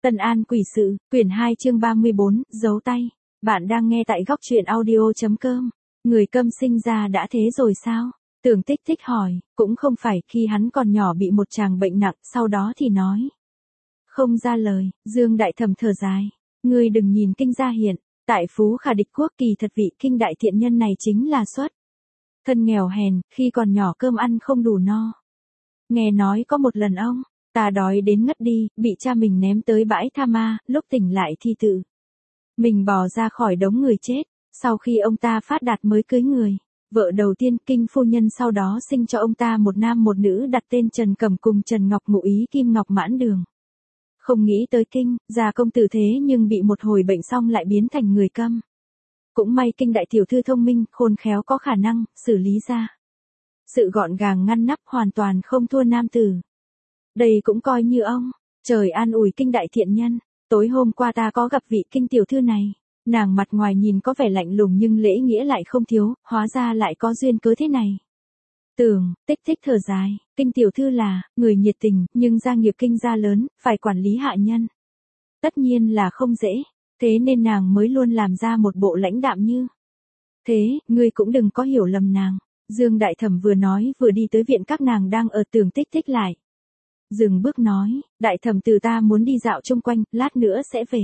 Tân An Quỷ Sự, quyển 2 chương 34, giấu tay. Bạn đang nghe tại góc truyện audio.com. Người Câm sinh ra đã thế rồi sao? Tưởng Tích Tích hỏi, cũng không phải, khi hắn còn nhỏ bị một chàng bệnh nặng, sau đó thì nói. Không ra lời, Dương Đại Thẩm thở dài. Ngươi đừng nhìn kinh gia hiện, tại Phú Khả Địch Quốc kỳ thật vị kinh đại thiện nhân này chính là xuất. Thân nghèo hèn, khi còn nhỏ cơm ăn không đủ no. Nghe nói có một lần ông ta đói đến ngất đi, bị cha mình ném tới bãi tha ma, lúc tỉnh lại thì tự mình bò ra khỏi đống người chết, sau khi ông ta phát đạt mới cưới người. Vợ đầu tiên kinh phu nhân sau đó sinh cho ông ta một nam một nữ đặt tên Trần Cẩm cùng Trần Ngọc ngụ ý Kim Ngọc Mãn Đường. Không nghĩ tới kinh, già công tử thế nhưng bị một hồi bệnh xong lại biến thành người câm. Cũng may kinh đại tiểu thư thông minh, khôn khéo có khả năng, xử lý ra. Sự gọn gàng ngăn nắp hoàn toàn không thua nam tử. Đây cũng coi như ông, trời an ủi kinh đại thiện nhân, tối hôm qua ta có gặp vị kinh tiểu thư này, nàng mặt ngoài nhìn có vẻ lạnh lùng nhưng lễ nghĩa lại không thiếu, hóa ra lại có duyên cớ thế này. Tưởng, Tích Tích thở dài, kinh tiểu thư là, người nhiệt tình, nhưng gia nghiệp kinh gia lớn, phải quản lý hạ nhân. Tất nhiên là không dễ, thế nên nàng mới luôn làm ra một bộ lãnh đạm như. Thế, ngươi cũng đừng có hiểu lầm nàng. Dương Đại Thẩm vừa nói vừa đi tới viện các nàng đang ở. Tưởng Tích Tích lại dừng bước nói, Đại Thẩm từ ta muốn đi dạo chung quanh, lát nữa sẽ về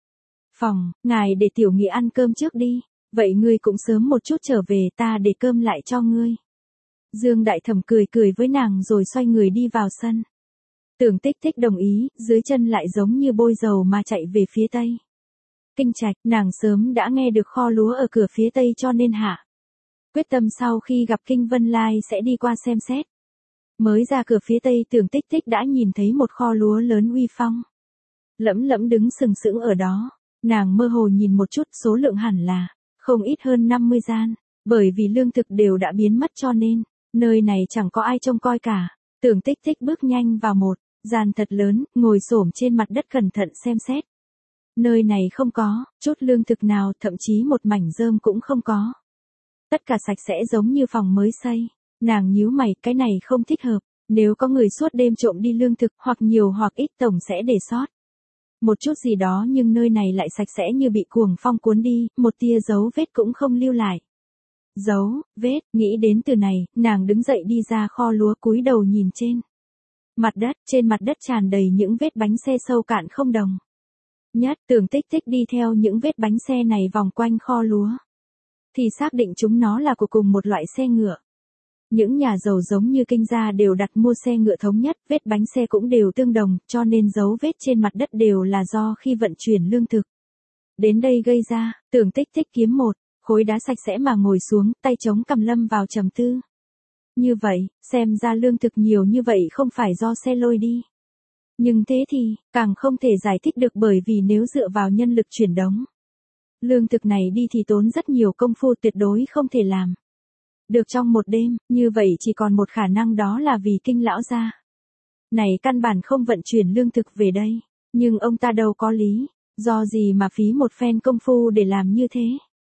phòng, ngài để tiểu nghị ăn cơm trước đi, vậy ngươi cũng sớm một chút trở về, ta để cơm lại cho ngươi. Dương Đại Thẩm cười cười với nàng rồi xoay người đi vào sân. Tưởng Tích Tích đồng ý, dưới chân lại giống như bôi dầu mà chạy về phía tây. Kinh Trạch, nàng sớm đã nghe được kho lúa ở cửa phía tây cho nên hạ quyết tâm sau khi gặp Kinh Vân Lai sẽ đi qua xem xét. Mới ra cửa phía tây, Tưởng Tích Tích đã nhìn thấy một kho lúa lớn uy phong lẫm lẫm đứng sừng sững ở đó. Nàng mơ hồ nhìn một chút, số lượng hẳn là không ít hơn 50 gian, bởi vì lương thực đều đã biến mất cho nên nơi này chẳng có ai trông coi cả. Tưởng Tích Tích bước nhanh vào một gian thật lớn, ngồi xổm trên mặt đất cẩn thận xem xét. Nơi này không có chút lương thực nào, thậm chí một mảnh rơm cũng không có. Tất cả sạch sẽ giống như phòng mới xây. Nàng nhíu mày, cái này không thích hợp, nếu có người suốt đêm trộm đi lương thực, hoặc nhiều hoặc ít tổng sẽ để sót một chút gì đó, nhưng nơi này lại sạch sẽ như bị cuồng phong cuốn đi, một tia dấu vết cũng không lưu lại. Dấu vết, nghĩ đến từ này, nàng đứng dậy đi ra kho lúa, cúi đầu nhìn trên mặt đất tràn đầy những vết bánh xe sâu cạn không đồng nhất. Tưởng Tích Tích đi theo những vết bánh xe này vòng quanh kho lúa, thì xác định chúng nó là của cùng một loại xe ngựa. Những nhà giàu giống như kinh gia đều đặt mua xe ngựa thống nhất, vết bánh xe cũng đều tương đồng, cho nên dấu vết trên mặt đất đều là do khi vận chuyển lương thực đến đây gây ra. Tưởng Tích Tích kiếm một khối đá sạch sẽ mà ngồi xuống, tay chống cằm lâm vào trầm tư. Như vậy, xem ra lương thực nhiều như vậy không phải do xe lôi đi. Nhưng thế thì, càng không thể giải thích được, bởi vì nếu dựa vào nhân lực chuyển đống lương thực này đi thì tốn rất nhiều công phu, tuyệt đối không thể làm được trong một đêm. Như vậy chỉ còn một khả năng, đó là vì kinh lão gia này căn bản không vận chuyển lương thực về đây. Nhưng ông ta đâu có lý do gì mà phí một phen công phu để làm như thế.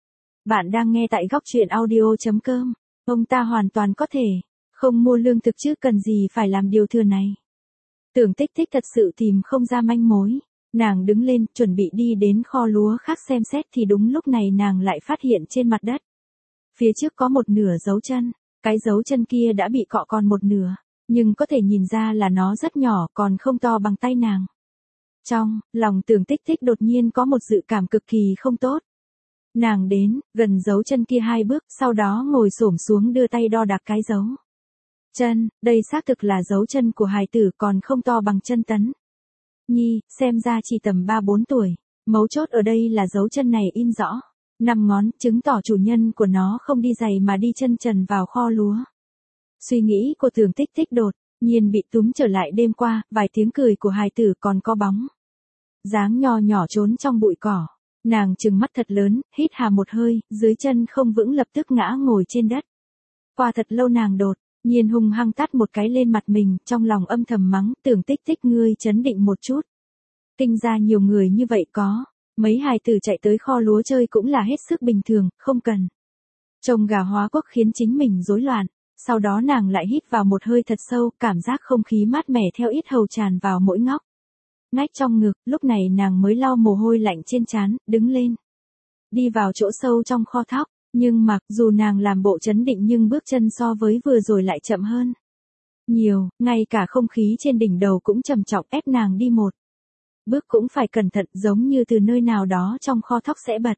Bạn đang nghe tại góc truyện audio.com. Ông ta hoàn toàn có thể không mua lương thực chứ cần gì phải làm điều thừa này. Tưởng Tích Tích thật sự tìm không ra manh mối. Nàng đứng lên, chuẩn bị đi đến kho lúa khác xem xét, thì đúng lúc này nàng lại phát hiện trên mặt đất phía trước có một nửa dấu chân. Cái dấu chân kia đã bị cọ còn một nửa, nhưng có thể nhìn ra là nó rất nhỏ, còn không to bằng tay nàng. Trong lòng Tưởng Tích Tích đột nhiên có một dự cảm cực kỳ không tốt. Nàng đến gần dấu chân kia 2 bước, sau đó ngồi xổm xuống đưa tay đo đạc cái dấu chân. Đây xác thực là dấu chân của hài tử, còn không to bằng chân Tấn Nhi, xem ra chỉ tầm 3-4 tuổi. Mấu chốt ở đây là dấu chân này in rõ 5 ngón, chứng tỏ chủ nhân của nó không đi giày mà đi chân trần vào kho lúa. Suy nghĩ của Tưởng Tích Tích đột nhiên bị túm trở lại đêm qua, vài tiếng cười của hài tử, còn có bóng dáng nho nhỏ trốn trong bụi cỏ. Nàng trừng mắt thật lớn, hít hà một hơi, dưới chân không vững lập tức ngã ngồi trên đất. Qua thật lâu nàng đột nhiên hung hăng tát một cái lên mặt mình, trong lòng âm thầm mắng, Tưởng Tích Tích ngươi trấn định một chút. Kinh ra nhiều người như vậy, có mấy hài tử chạy tới kho lúa chơi cũng là hết sức bình thường, không cần trông gà hóa quốc khiến chính mình rối loạn. Sau đó nàng lại hít vào một hơi thật sâu, cảm giác không khí mát mẻ theo yết hầu tràn vào mỗi ngóc ngách trong ngực, lúc này nàng mới lau mồ hôi lạnh trên trán, đứng lên. Đi vào chỗ sâu trong kho thóc, nhưng mặc dù nàng làm bộ trấn định nhưng bước chân so với vừa rồi lại chậm hơn nhiều, ngay cả không khí trên đỉnh đầu cũng trầm trọng ép nàng đi một bước cũng phải cẩn thận, giống như từ nơi nào đó trong kho thóc sẽ bật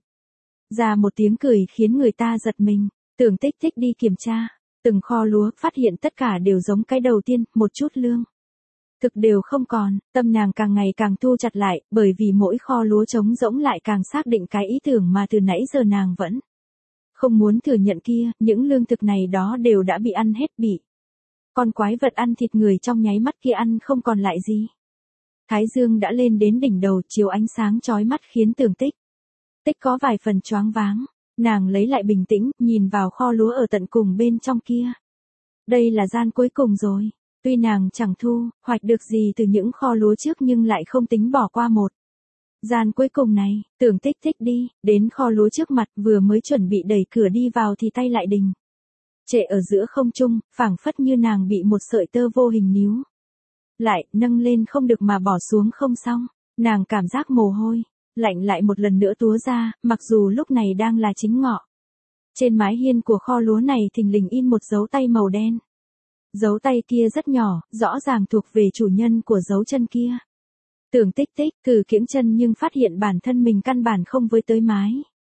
ra một tiếng cười khiến người ta giật mình. Tưởng Tích Tích đi kiểm tra từng kho lúa, phát hiện tất cả đều giống cái đầu tiên, một chút lương thực đều không còn, tâm nàng càng ngày càng thu chặt lại, bởi vì mỗi kho lúa trống rỗng lại càng xác định cái ý tưởng mà từ nãy giờ nàng vẫn không muốn thừa nhận kia, những lương thực này đó đều đã bị ăn hết, bị con quái vật ăn thịt người trong nháy mắt kia ăn không còn lại gì. Thái dương đã lên đến đỉnh đầu, chiếu ánh sáng chói mắt khiến Tưởng Tích Tích có vài phần choáng váng. Nàng lấy lại bình tĩnh, nhìn vào kho lúa ở tận cùng bên trong kia. Đây là gian cuối cùng rồi. Tuy nàng chẳng thu hoạch được gì từ những kho lúa trước nhưng lại không tính bỏ qua một gian cuối cùng này. Tưởng Tích Tích đi đến kho lúa trước mặt, vừa mới chuẩn bị đẩy cửa đi vào thì tay lại đình trệ ở giữa không trung, phảng phất như nàng bị một sợi tơ vô hình níu lại, nâng lên không được mà bỏ xuống không xong. Nàng cảm giác mồ hôi lạnh lại một lần nữa túa ra, mặc dù lúc này đang là chính ngọ. Trên mái hiên của kho lúa này thình lình in một dấu tay màu đen. Dấu tay kia rất nhỏ, rõ ràng thuộc về chủ nhân của dấu chân kia. Tưởng Tích Tích cử kiễng chân nhưng phát hiện bản thân mình căn bản không với tới mái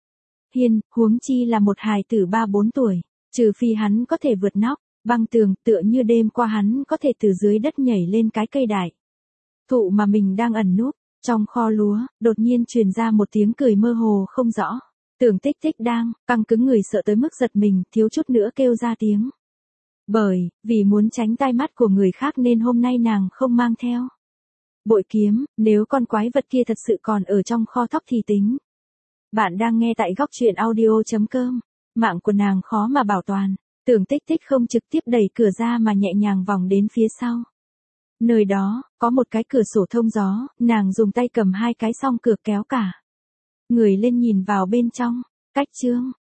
hiên, huống chi là một hài tử 3-4 tuổi, trừ phi hắn có thể vượt nóc băng tường, tựa như đêm qua hắn có thể từ dưới đất nhảy lên cái cây đại thụ mà mình đang ẩn núp. Trong kho lúa, đột nhiên truyền ra một tiếng cười mơ hồ không rõ. Tưởng Tích Tích đang căng cứng người, sợ tới mức giật mình, thiếu chút nữa kêu ra tiếng. Bởi vì muốn tránh tai mắt của người khác nên hôm nay nàng không mang theo bội kiếm, nếu con quái vật kia thật sự còn ở trong kho thóc thì tính. Bạn đang nghe tại góc truyện audio.com. Mạng của nàng khó mà bảo toàn. Tưởng Tích Tích không trực tiếp đẩy cửa ra mà nhẹ nhàng vòng đến phía sau. Nơi đó, có một cái cửa sổ thông gió, nàng dùng tay cầm hai cái song cửa kéo cả người lên nhìn vào bên trong. Cách chương